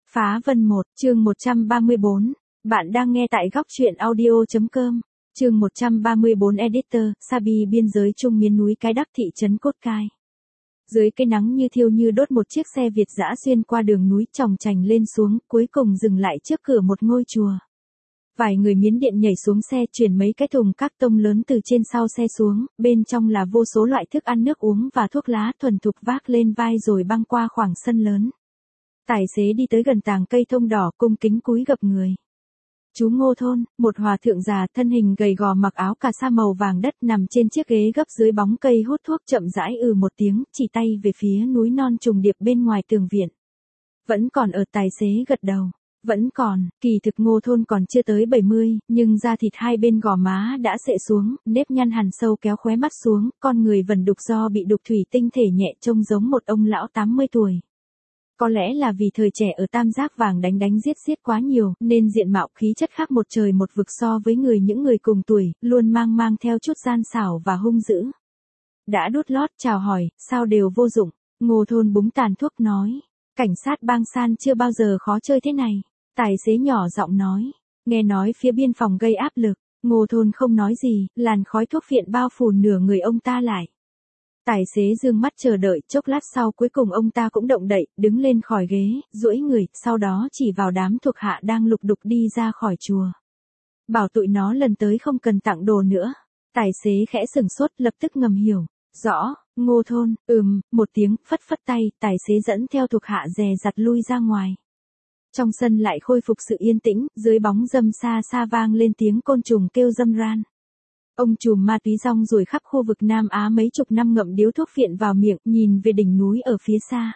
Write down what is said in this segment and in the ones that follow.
Phá Vân 1, chương 134. Bạn đang nghe tại góc truyện audio.com. Chương 134 Editor, Sabi biên giới trung miền núi Cái Đắc thị trấn Cốt Cai. Dưới cái nắng như thiêu như đốt, một chiếc xe Việt dã xuyên qua đường núi chòng chành lên xuống, cuối cùng dừng lại trước cửa một ngôi chùa. Vài người Miến Điện nhảy xuống xe, chuyển mấy cái thùng các tông lớn từ trên sau xe xuống, bên trong là vô số loại thức ăn nước uống và thuốc lá, thuần thục vác lên vai rồi băng qua khoảng sân lớn. Tài xế đi tới gần tàng cây thông đỏ, cung kính cúi gập người. Chú Ngô Thôn, một hòa thượng già, thân hình gầy gò, mặc áo cà sa màu vàng đất, nằm trên chiếc ghế gấp dưới bóng cây hút thuốc, chậm rãi một tiếng, chỉ tay về phía núi non trùng điệp bên ngoài tường viện. Vẫn còn ở, tài xế gật đầu. Vẫn còn, kỳ thực Ngô Thôn còn chưa tới 70, nhưng da thịt hai bên gò má đã xệ xuống, nếp nhăn hằn sâu kéo khóe mắt xuống, con người vần đục do bị đục thủy tinh thể nhẹ, trông giống một ông lão 80 tuổi. Có lẽ là vì thời trẻ ở Tam Giác Vàng đánh giết quá nhiều, nên diện mạo khí chất khác một trời một vực so với những người cùng tuổi, luôn mang theo chút gian xảo và hung dữ. Đã đút lót chào hỏi, sao đều vô dụng. Ngô Thôn búng tàn thuốc nói. Cảnh sát Bang San chưa bao giờ khó chơi thế này. Tài xế nhỏ giọng nói. Nghe nói phía biên phòng gây áp lực. Ngô Thôn không nói gì, làn khói thuốc phiện bao phủ nửa người ông ta lại. Tài xế dương mắt chờ đợi, chốc lát sau cuối cùng ông ta cũng động đậy, đứng lên khỏi ghế, duỗi người, sau đó chỉ vào đám thuộc hạ đang lục đục đi ra khỏi chùa. Bảo tụi nó lần tới không cần tặng đồ nữa. Tài xế khẽ sửng sốt, lập tức ngầm hiểu. Rõ, Ngô Thôn, một tiếng, phất tay, tài xế dẫn theo thuộc hạ dè dặt lui ra ngoài. Trong sân lại khôi phục sự yên tĩnh, dưới bóng râm xa vang lên tiếng côn trùng kêu râm ran. Ông trùm ma túy rong ruổi khắp khu vực Nam Á mấy chục năm, ngậm điếu thuốc phiện vào miệng, nhìn về đỉnh núi ở phía xa.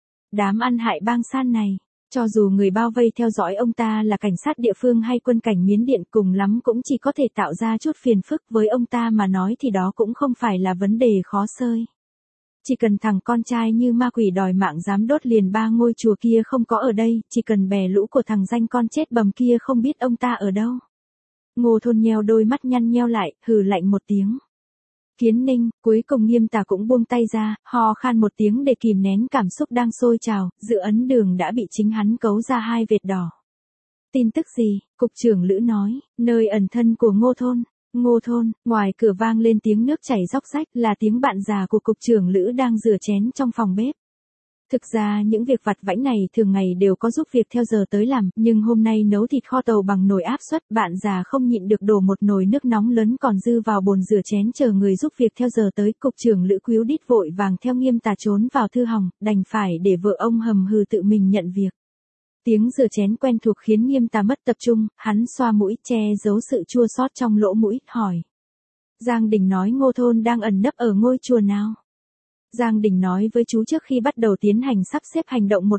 Đám ăn hại Bang San này, cho dù người bao vây theo dõi ông ta là cảnh sát địa phương hay quân cảnh Miến Điện, cùng lắm cũng chỉ có thể tạo ra chút phiền phức, với ông ta mà nói thì đó cũng không phải là vấn đề khó xơi. Chỉ cần thằng con trai như ma quỷ đòi mạng dám đốt liền 3 ngôi chùa kia không có ở đây, chỉ cần bè lũ của thằng danh con chết bầm kia không biết ông ta ở đâu. Ngô Thôn nheo đôi mắt nhăn nheo lại, hừ lạnh một tiếng. Kiến Ninh, cuối cùng Nghiêm Tà cũng buông tay ra, ho khan một tiếng để kìm nén cảm xúc đang sôi trào, Dự Ấn Đường đã bị chính hắn cấu ra 2 vệt đỏ. Tin tức gì? Cục trưởng Lữ nói, nơi ẩn thân của Ngô Thôn. Ngô Thôn, ngoài cửa vang lên tiếng nước chảy róc rách, là tiếng bạn già của cục trưởng Lữ đang rửa chén trong phòng bếp. Thực ra những việc vặt vãnh này thường ngày đều có giúp việc theo giờ tới làm, nhưng hôm nay nấu thịt kho tàu bằng nồi áp suất, bạn già không nhịn được đổ một nồi nước nóng lớn còn dư vào bồn rửa chén chờ người giúp việc theo giờ tới. Cục trưởng Lữ Quýu đít vội vàng theo Nghiêm Tà trốn vào thư hòng, đành phải để vợ ông hầm hừ tự mình nhận việc. Tiếng rửa chén quen thuộc khiến Nghiêm Tà mất tập trung, hắn xoa mũi che giấu sự chua xót trong lỗ mũi, hỏi. Giang Đình nói Ngô Thôn đang ẩn nấp ở ngôi chùa nào? Giang Đình nói với chú trước khi bắt đầu tiến hành sắp xếp hành động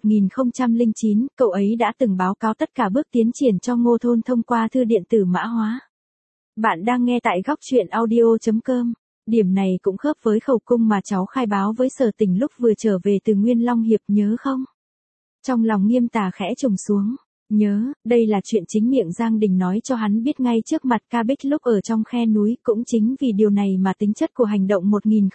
1009, cậu ấy đã từng báo cáo tất cả bước tiến triển cho Ngô Thôn thông qua thư điện tử mã hóa. Bạn đang nghe tại góc truyện audio.com. Điểm này cũng khớp với khẩu cung mà cháu khai báo với Sở Tỉnh lúc vừa trở về từ Nguyên Long Hiệp, nhớ không? Trong lòng Nghiêm Tà khẽ trùng xuống. Nhớ, đây là chuyện chính miệng Giang Đình nói cho hắn biết ngay trước mặt Ca Bích lúc ở trong khe núi, cũng chính vì điều này mà tính chất của hành động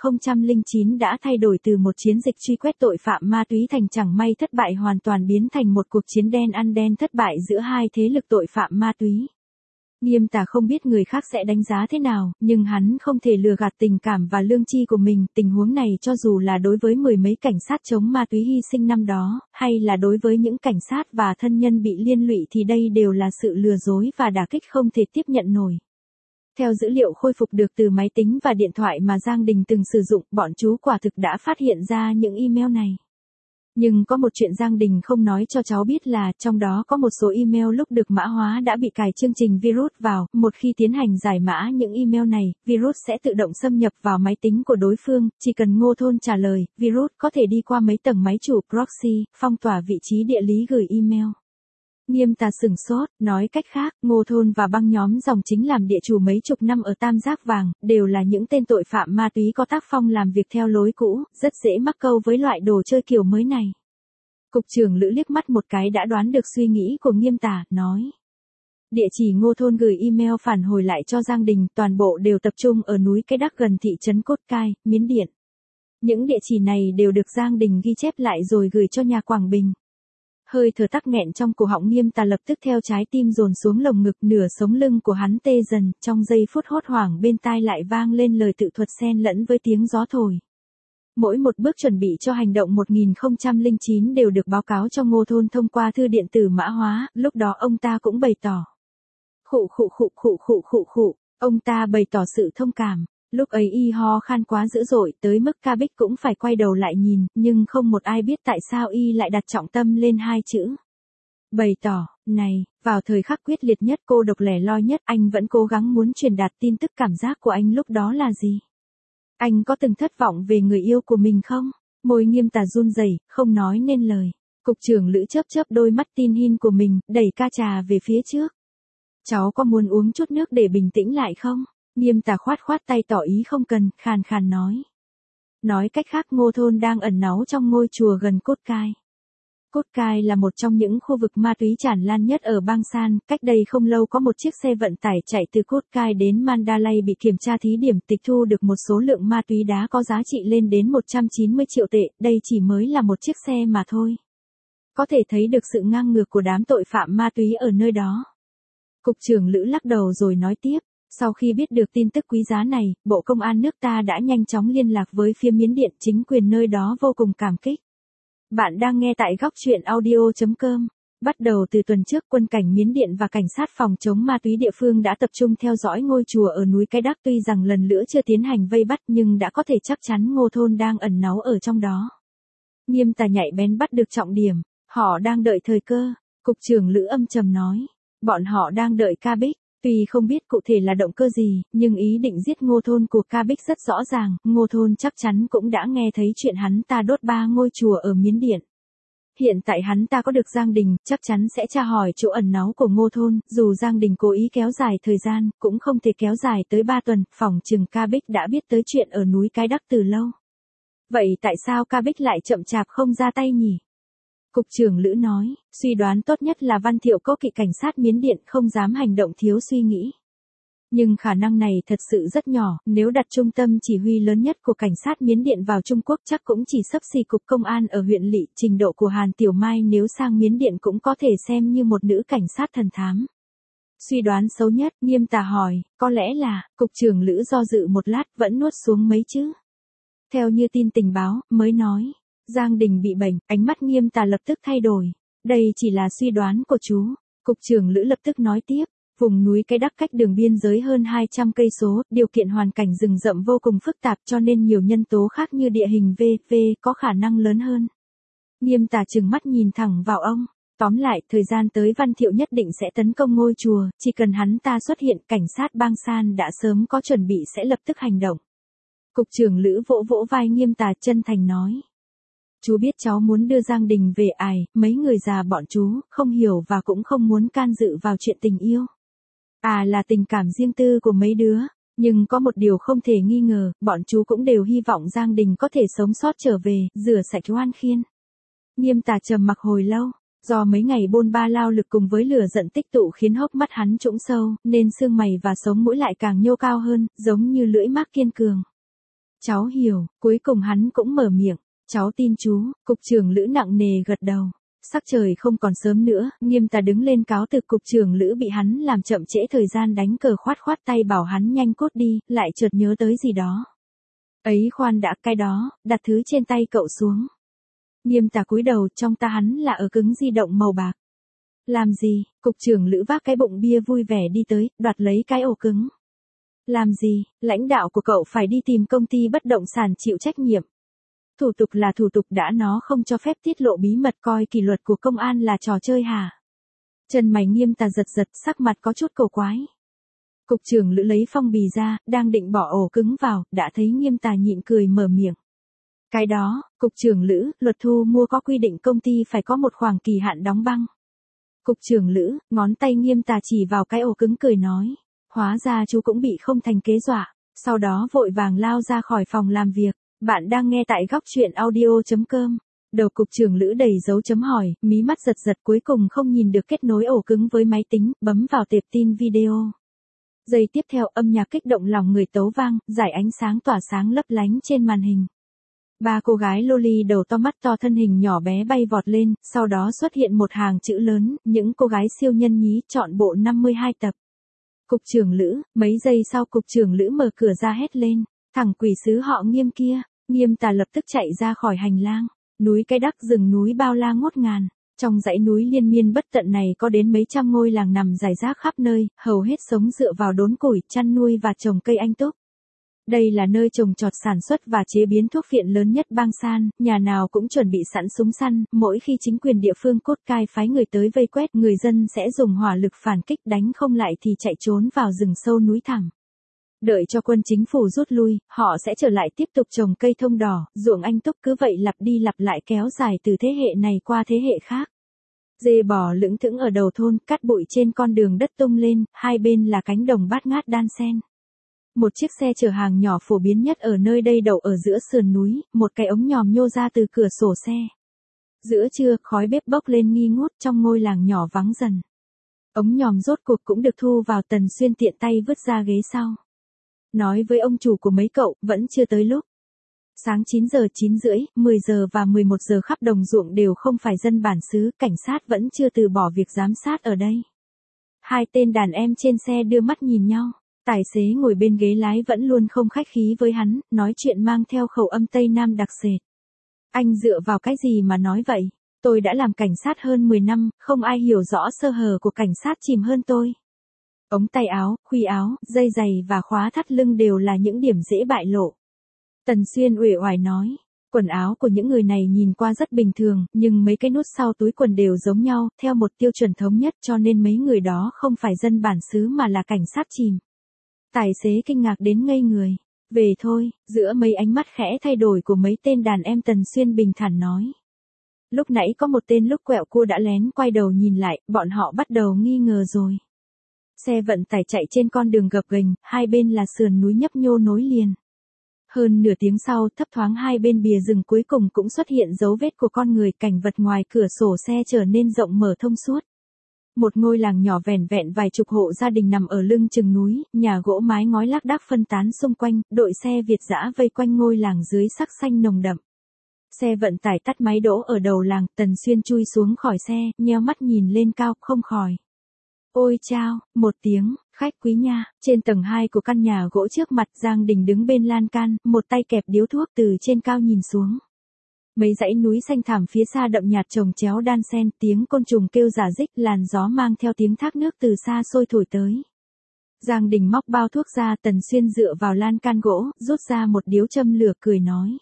1009 đã thay đổi từ một chiến dịch truy quét tội phạm ma túy thành chẳng may thất bại hoàn toàn, biến thành một cuộc chiến đen ăn đen thất bại giữa hai thế lực tội phạm ma túy. Nghiêm Tà không biết người khác sẽ đánh giá thế nào, nhưng hắn không thể lừa gạt tình cảm và lương tri của mình. Tình huống này cho dù là đối với 10 mấy cảnh sát chống ma túy hy sinh năm đó, hay là đối với những cảnh sát và thân nhân bị liên lụy thì đây đều là sự lừa dối và đả kích không thể tiếp nhận nổi. Theo dữ liệu khôi phục được từ máy tính và điện thoại mà Giang Đình từng sử dụng, bọn chú quả thực đã phát hiện ra những email này. Nhưng có một chuyện Giang Đình không nói cho cháu biết là, trong đó có một số email lúc được mã hóa đã bị cài chương trình virus vào, một khi tiến hành giải mã những email này, virus sẽ tự động xâm nhập vào máy tính của đối phương, chỉ cần Ngô Thôn trả lời, virus có thể đi qua mấy tầng máy chủ proxy, phong tỏa vị trí địa lý gửi email. Nghiêm Tà sửng sốt, nói cách khác, Ngô Thôn và băng nhóm dòng chính làm địa chủ mấy chục năm ở Tam Giác Vàng, đều là những tên tội phạm ma túy có tác phong làm việc theo lối cũ, rất dễ mắc câu với loại đồ chơi kiểu mới này. Cục trưởng Lữ liếc mắt một cái đã đoán được suy nghĩ của Nghiêm Tà, nói. Địa chỉ Ngô Thôn gửi email phản hồi lại cho Giang Đình, toàn bộ đều tập trung ở núi Cái Đắc gần thị trấn Cốt Cai, Miến Điện. Những địa chỉ này đều được Giang Đình ghi chép lại rồi gửi cho nhà Quảng Bình. Hơi thở tắc nghẹn trong cổ họng Nghiêm Tà lập tức theo trái tim dồn xuống lồng ngực, nửa sống lưng của hắn tê dần, trong giây phút hốt hoảng bên tai lại vang lên lời tự thuật xen lẫn với tiếng gió thổi. Mỗi một bước chuẩn bị cho hành động 1009 đều được báo cáo cho Ngô Thôn thông qua thư điện tử mã hóa, lúc đó ông ta cũng bày tỏ. Ông ta bày tỏ sự thông cảm. Lúc ấy y ho khan quá dữ dội tới mức Ca Bích cũng phải quay đầu lại nhìn, nhưng không một ai biết tại sao y lại đặt trọng tâm lên hai chữ. Bày tỏ, này, vào thời khắc quyết liệt nhất, cô độc lẻ loi nhất, anh vẫn cố gắng muốn truyền đạt tin tức. Cảm giác của anh lúc đó là gì? Anh có từng thất vọng về người yêu của mình không? Môi Nghiêm Tà run rẩy, không nói nên lời. Cục trưởng Lữ chớp chớp đôi mắt tin hin của mình, đẩy ca trà về phía trước. Cháu có muốn uống chút nước để bình tĩnh lại không? Nghiêm Tà khoát khoát tay tỏ ý không cần, khàn khàn nói. Nói cách khác, Ngô Thôn đang ẩn náu trong ngôi chùa gần Cốt Cai. Cốt Cai là một trong những khu vực ma túy tràn lan nhất ở Bang San. Cách đây không lâu có một chiếc xe vận tải chạy từ Cốt Cai đến Mandalay bị kiểm tra thí điểm, tịch thu được một số lượng ma túy đá có giá trị lên đến 190 triệu tệ. Đây chỉ mới là một chiếc xe mà thôi. Có thể thấy được sự ngang ngược của đám tội phạm ma túy ở nơi đó. Cục trưởng Lữ lắc đầu rồi nói tiếp. Sau khi biết được tin tức quý giá này, Bộ Công an nước ta đã nhanh chóng liên lạc với phía Miến Điện, chính quyền nơi đó vô cùng cảm kích. Bạn đang nghe tại góc truyện audio.com. Bắt đầu từ tuần trước, quân cảnh Miến Điện và cảnh sát phòng chống ma túy địa phương đã tập trung theo dõi ngôi chùa ở núi Cái Đắc. Tuy rằng lần nữa chưa tiến hành vây bắt nhưng đã có thể chắc chắn Ngô Thôn đang ẩn náu ở trong đó. Nghiêm Tà nhạy bén bắt được trọng điểm. Họ đang đợi thời cơ. Cục trưởng Lữ âm trầm nói. Bọn họ đang đợi Ca Bích. Tuy không biết cụ thể là động cơ gì, nhưng ý định giết Ngô Thôn của Ca Bích rất rõ ràng. Ngô Thôn chắc chắn cũng đã nghe thấy chuyện hắn ta đốt 3 ngôi chùa ở Miến Điện. Hiện tại hắn ta có được Giang Đình, chắc chắn sẽ tra hỏi chỗ ẩn náu của Ngô Thôn. Dù Giang Đình cố ý kéo dài thời gian, cũng không thể kéo dài tới 3 tuần. Phỏng chừng Ca Bích đã biết tới chuyện ở núi Cái Đắc từ lâu. Vậy tại sao Ca Bích lại chậm chạp không ra tay nhỉ? Cục trưởng Lữ nói, suy đoán tốt nhất là Văn Thiệu Cố Kỵ cảnh sát Miến Điện không dám hành động thiếu suy nghĩ. Nhưng khả năng này thật sự rất nhỏ, nếu đặt trung tâm chỉ huy lớn nhất của cảnh sát Miến Điện vào Trung Quốc chắc cũng chỉ xấp xỉ cục công an ở huyện Lỵ. Trình độ của Hàn Tiểu Mai nếu sang Miến Điện cũng có thể xem như một nữ cảnh sát thần thám. Suy đoán xấu nhất, Nghiêm Tà hỏi, có lẽ là, cục trưởng Lữ do dự một lát vẫn nuốt xuống mấy chữ. Theo như tin tình báo, mới nói. Giang Đình bị bệnh, ánh mắt Nghiêm Tà lập tức thay đổi. Đây chỉ là suy đoán của chú. Cục trưởng Lữ lập tức nói tiếp. Vùng núi Cái Đắc cách đường biên giới hơn 200 cây số, điều kiện hoàn cảnh rừng rậm vô cùng phức tạp cho nên nhiều nhân tố khác như địa hình v.v. có khả năng lớn hơn. Nghiêm Tà trừng mắt nhìn thẳng vào ông. Tóm lại, thời gian tới Văn Thiệu nhất định sẽ tấn công ngôi chùa, chỉ cần hắn ta xuất hiện, cảnh sát Bang San đã sớm có chuẩn bị sẽ lập tức hành động. Cục trưởng Lữ vỗ vỗ vai Nghiêm Tà chân thành nói. Chú biết cháu muốn đưa Giang Đình về mấy người già bọn chú, không hiểu và cũng không muốn can dự vào chuyện tình yêu. Là tình cảm riêng tư của mấy đứa, nhưng có một điều không thể nghi ngờ, bọn chú cũng đều hy vọng Giang Đình có thể sống sót trở về, rửa sạch oan khiên. Nghiêm Tà trầm mặc hồi lâu, do mấy ngày bôn ba lao lực cùng với lửa giận tích tụ khiến hốc mắt hắn trũng sâu, nên xương mày và sống mũi lại càng nhô cao hơn, giống như lưỡi mác kiên cường. Cháu hiểu, cuối cùng hắn cũng mở miệng. Cháu tin chú, cục trưởng Lữ nặng nề gật đầu. Sắc trời không còn sớm nữa, Nghiêm Tà đứng lên cáo từ. Cục trưởng Lữ bị hắn làm chậm trễ thời gian đánh cờ khoát khoát tay bảo hắn nhanh cút đi, lại chợt nhớ tới gì đó. Ấy khoan đã, cái đó, đặt thứ trên tay cậu xuống. Nghiêm Tà cúi đầu, trong ta hắn là ở cứng di động màu bạc. Làm gì? Cục trưởng Lữ vác cái bụng bia vui vẻ đi tới, đoạt lấy cái ổ cứng. Làm gì? Lãnh đạo của cậu phải đi tìm công ty bất động sản chịu trách nhiệm. Thủ tục là thủ tục đã, nó không cho phép tiết lộ bí mật, coi kỷ luật của công an là trò chơi hả? Chân mày Nghiêm Tà giật giật, sắc mặt có chút cổ quái. Cục trưởng Lữ lấy phong bì ra, đang định bỏ ổ cứng vào, đã thấy Nghiêm Tà nhịn cười mở miệng. Cái đó, cục trưởng Lữ, luật thu mua có quy định công ty phải có một khoảng kỳ hạn đóng băng. Cục trưởng Lữ, ngón tay Nghiêm Tà chỉ vào cái ổ cứng cười nói. Hóa ra chú cũng bị không thành kế dọa, sau đó vội vàng lao ra khỏi phòng làm việc. Bạn đang nghe tại góc truyện audio.com. Đầu cục trưởng Lữ đầy dấu chấm hỏi, mí mắt giật giật cuối cùng không nhìn được kết nối ổ cứng với máy tính, bấm vào tệp tin video. Giây tiếp theo âm nhạc kích động lòng người tấu vang, dải ánh sáng tỏa sáng lấp lánh trên màn hình. Ba cô gái loli đầu to mắt to thân hình nhỏ bé bay vọt lên, sau đó xuất hiện một hàng chữ lớn, những cô gái siêu nhân nhí, trọn bộ 52 tập. Cục trưởng Lữ, mấy giây sau cục trưởng Lữ mở cửa ra hét lên, thằng quỷ sứ họ Nghiêm kia. Nghiêm Tà lập tức chạy ra khỏi hành lang. Núi Cái Đắc, rừng núi bao la ngút ngàn. Trong dãy núi liên miên bất tận này có đến mấy trăm ngôi làng nằm rải rác khắp nơi, hầu hết sống dựa vào đốn củi, chăn nuôi và trồng cây anh túc. Đây là nơi trồng trọt sản xuất và chế biến thuốc phiện lớn nhất bang San, nhà nào cũng chuẩn bị sẵn súng săn, mỗi khi chính quyền địa phương Cốt Cai phái người tới vây quét, người dân sẽ dùng hỏa lực phản kích, đánh không lại thì chạy trốn vào rừng sâu núi thẳm. Đợi cho quân chính phủ rút lui, họ sẽ trở lại tiếp tục trồng cây thông đỏ, ruộng anh túc, cứ vậy lặp đi lặp lại kéo dài từ thế hệ này qua thế hệ khác. Dê bò lững thững ở đầu thôn, cát bụi trên con đường đất tung lên, hai bên là cánh đồng bát ngát đan xen. Một chiếc xe chở hàng nhỏ phổ biến nhất ở nơi đây đậu ở giữa sườn núi, một cái ống nhòm nhô ra từ cửa sổ xe. Giữa trưa, khói bếp bốc lên nghi ngút trong ngôi làng nhỏ vắng dần. Ống nhòm rốt cuộc cũng được thu vào. Tần Xuyên tiện tay vứt ra ghế sau. Nói với ông chủ của mấy cậu, vẫn chưa tới lúc. Sáng 9 giờ, 9 rưỡi, 10 giờ và 11 giờ khắp đồng ruộng đều không phải dân bản xứ, cảnh sát vẫn chưa từ bỏ việc giám sát ở đây. Hai tên đàn em trên xe đưa mắt nhìn nhau. Tài xế ngồi bên ghế lái vẫn luôn không khách khí với hắn, nói chuyện mang theo khẩu âm Tây Nam đặc sệt. Anh dựa vào cái gì mà nói vậy? Tôi đã làm cảnh sát hơn 10 năm, không ai hiểu rõ sơ hở của cảnh sát chìm hơn tôi. Ống tay áo, khuy áo, dây giày và khóa thắt lưng đều là những điểm dễ bại lộ. Tần Xuyên uể oải nói, quần áo của những người này nhìn qua rất bình thường, nhưng mấy cái nút sau túi quần đều giống nhau, theo một tiêu chuẩn thống nhất, cho nên mấy người đó không phải dân bản xứ mà là cảnh sát chìm. Tài xế kinh ngạc đến ngây người. Về thôi, giữa mấy ánh mắt khẽ thay đổi của mấy tên đàn em, Tần Xuyên bình thản nói. Lúc nãy có một tên lúc quẹo cua đã lén quay đầu nhìn lại, bọn họ bắt đầu nghi ngờ rồi. Xe vận tải chạy trên con đường gập ghềnh, hai bên là sườn núi nhấp nhô nối liền. Hơn nửa tiếng sau, thấp thoáng hai bên bìa rừng cuối cùng cũng xuất hiện dấu vết của con người, cảnh vật ngoài cửa sổ xe trở nên rộng mở thông suốt. Một ngôi làng nhỏ vẻn vẹn vài chục hộ gia đình nằm ở lưng chừng núi, nhà gỗ mái ngói lác đác phân tán xung quanh, đội xe Việt dã vây quanh ngôi làng dưới sắc xanh nồng đậm. Xe vận tải tắt máy đỗ ở đầu làng, Tần Xuyên chui xuống khỏi xe, nheo mắt nhìn lên cao, không khỏi. Ôi chao, một tiếng, khách quý nha. Trên tầng 2 của căn nhà gỗ trước mặt, Giang Đình đứng bên lan can, một tay kẹp điếu thuốc, từ trên cao nhìn xuống. Mấy dãy núi xanh thẳm phía xa đậm nhạt chồng chéo đan xen, tiếng côn trùng kêu rả rích, làn gió mang theo tiếng thác nước từ xa xôi thổi tới. Giang Đình móc bao thuốc ra, Tần Xuyên dựa vào lan can gỗ, rút ra một điếu châm lửa, cười nói.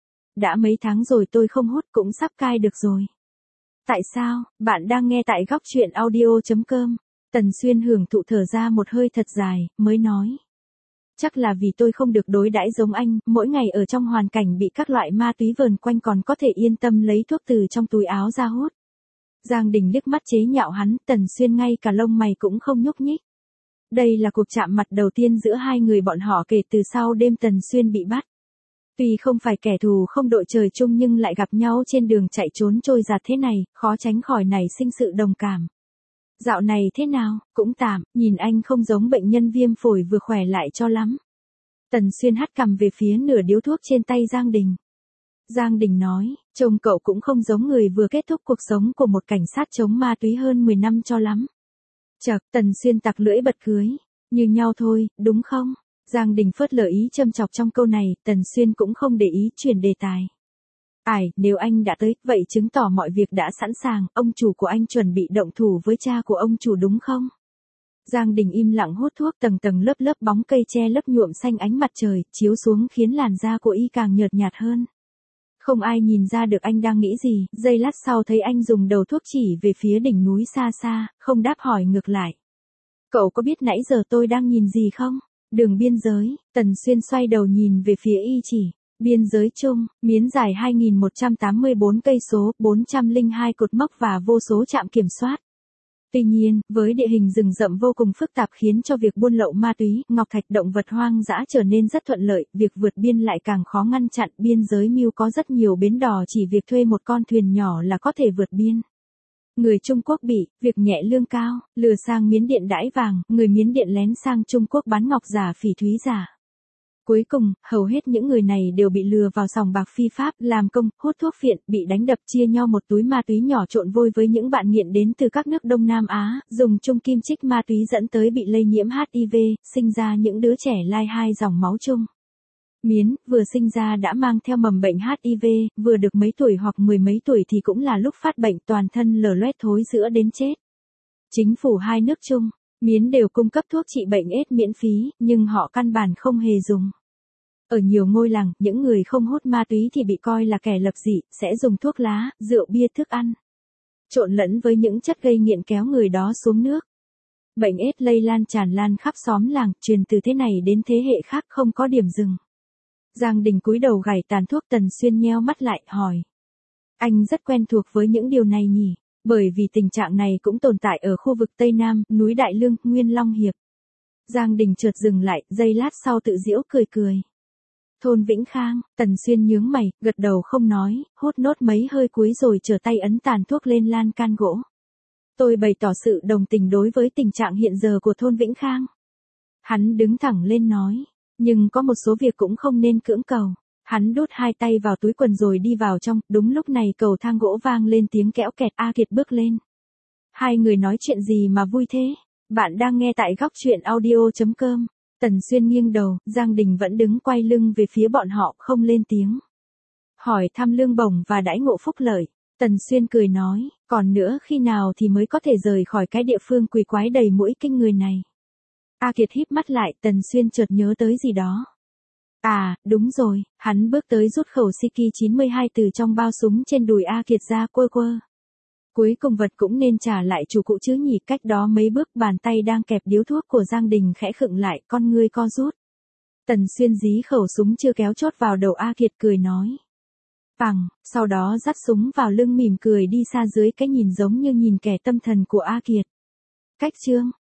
Đã mấy tháng rồi tôi không hút, cũng sắp cai được rồi. Tại sao? Bạn đang nghe tại góc truyện audio.com. Tần Xuyên hưởng thụ thở ra một hơi thật dài, mới nói. Chắc là vì tôi không được đối đãi giống anh, mỗi ngày ở trong hoàn cảnh bị các loại ma túy vờn quanh còn có thể yên tâm lấy thuốc từ trong túi áo ra hút. Giang Đình liếc mắt chế nhạo hắn, Tần Xuyên ngay cả lông mày cũng không nhúc nhích. Đây là cuộc chạm mặt đầu tiên giữa hai người bọn họ kể từ sau đêm Tần Xuyên bị bắt. Tuy không phải kẻ thù không đội trời chung nhưng lại gặp nhau trên đường chạy trốn trôi giạt thế này, khó tránh khỏi nảy sinh sự đồng cảm. Dạo này thế nào, cũng tạm, nhìn anh không giống bệnh nhân viêm phổi vừa khỏe lại cho lắm. Tần Xuyên hắt cằm về phía nửa điếu thuốc trên tay Giang Đình. Giang Đình nói, trông cậu cũng không giống người vừa kết thúc cuộc sống của một cảnh sát chống ma túy hơn 10 năm cho lắm. Chậc, Tần Xuyên tặc lưỡi bật cười. Như nhau thôi, đúng không? Giang Đình phớt lờ ý châm chọc trong câu này, Tần Xuyên cũng không để ý, chuyển đề tài. Nếu anh đã tới, vậy chứng tỏ mọi việc đã sẵn sàng, ông chủ của anh chuẩn bị động thủ với cha của ông chủ đúng không? Giang Đình im lặng hút thuốc, tầng tầng lớp lớp bóng cây che lấp nhuộm xanh ánh mặt trời, chiếu xuống khiến làn da của y càng nhợt nhạt hơn. Không ai nhìn ra được anh đang nghĩ gì, giây lát sau thấy anh dùng đầu thuốc chỉ về phía đỉnh núi xa xa, không đáp hỏi ngược lại. Cậu có biết nãy giờ tôi đang nhìn gì không? Đường biên giới. Tần Xuyên xoay đầu nhìn về phía y chỉ. Biên giới chung, miến dài 2184 cây số, 402 cột mốc và vô số trạm kiểm soát. Tuy nhiên, với địa hình rừng rậm vô cùng phức tạp khiến cho việc buôn lậu ma túy, ngọc thạch, động vật hoang dã trở nên rất thuận lợi, việc vượt biên lại càng khó ngăn chặn. Biên giới mưu có rất nhiều bến đò, chỉ việc thuê một con thuyền nhỏ là có thể vượt biên. Người Trung Quốc bị, việc nhẹ lương cao, lừa sang Miến Điện đãi vàng, người Miến Điện lén sang Trung Quốc bán ngọc giả, phỉ thúy giả. Cuối cùng, hầu hết những người này đều bị lừa vào sòng bạc phi pháp, làm công, hút thuốc phiện, bị đánh đập, chia nhau một túi ma túy nhỏ trộn vôi với những bạn nghiện đến từ các nước Đông Nam Á, dùng chung kim chích ma túy dẫn tới bị lây nhiễm HIV, sinh ra những đứa trẻ lai hai dòng máu chung. Miến, vừa sinh ra đã mang theo mầm bệnh HIV, vừa được mấy tuổi hoặc mười mấy tuổi thì cũng là lúc phát bệnh, toàn thân lở loét thối rữa đến chết. Chính phủ hai nước chung, Miến đều cung cấp thuốc trị bệnh AIDS miễn phí, nhưng họ căn bản không hề dùng. Ở nhiều ngôi làng, những người không hút ma túy thì bị coi là kẻ lập dị, sẽ dùng thuốc lá, rượu bia thức ăn trộn lẫn với những chất gây nghiện kéo người đó xuống nước. Bệnh AIDS lây lan tràn lan khắp xóm làng, truyền từ thế này đến thế hệ khác không có điểm dừng. Giang Đình cúi đầu gảy tàn thuốc, Tần Xuyên nheo mắt lại, hỏi. Anh rất quen thuộc với những điều này nhỉ? Bởi vì tình trạng này cũng tồn tại ở khu vực Tây Nam, núi Đại Lương, Nguyên Long Hiệp. Giang Đình chợt dừng lại, giây lát sau tự giễu cười cười. Thôn Vĩnh Khang, Tần Xuyên nhướng mày, gật đầu không nói, hút nốt mấy hơi cuối rồi trở tay ấn tàn thuốc lên lan can gỗ. Tôi bày tỏ sự đồng tình đối với tình trạng hiện giờ của thôn Vĩnh Khang. Hắn đứng thẳng lên nói, nhưng có một số việc cũng không nên cưỡng cầu. Hắn đút hai tay vào túi quần rồi đi vào trong, đúng lúc này cầu thang gỗ vang lên tiếng kẽo kẹt, A Kiệt bước lên. Hai người nói chuyện gì mà vui thế? Bạn đang nghe tại góc truyện audio.com. Tần Xuyên nghiêng đầu, Giang Đình vẫn đứng quay lưng về phía bọn họ, không lên tiếng. Hỏi thăm lương bổng và đãi ngộ phúc lợi. Tần Xuyên cười nói, còn nữa khi nào thì mới có thể rời khỏi cái địa phương quỷ quái đầy mũi kinh người này. A Kiệt híp mắt lại, Tần Xuyên chợt nhớ tới gì đó. À, đúng rồi, hắn bước tới rút khẩu CK-92 từ trong bao súng trên đùi A Kiệt ra, quơ quơ. Cuối cùng vật cũng nên trả lại chủ cụ chứ nhỉ. Cách đó mấy bước, bàn tay đang kẹp điếu thuốc của Giang Đình khẽ khựng lại, con ngươi co rút. Tần Xuyên dí khẩu súng chưa kéo chốt vào đầu A Kiệt, cười nói. Bằng, sau đó dắt súng vào lưng, mỉm cười đi xa dưới cái nhìn giống như nhìn kẻ tâm thần của A Kiệt. Cách chương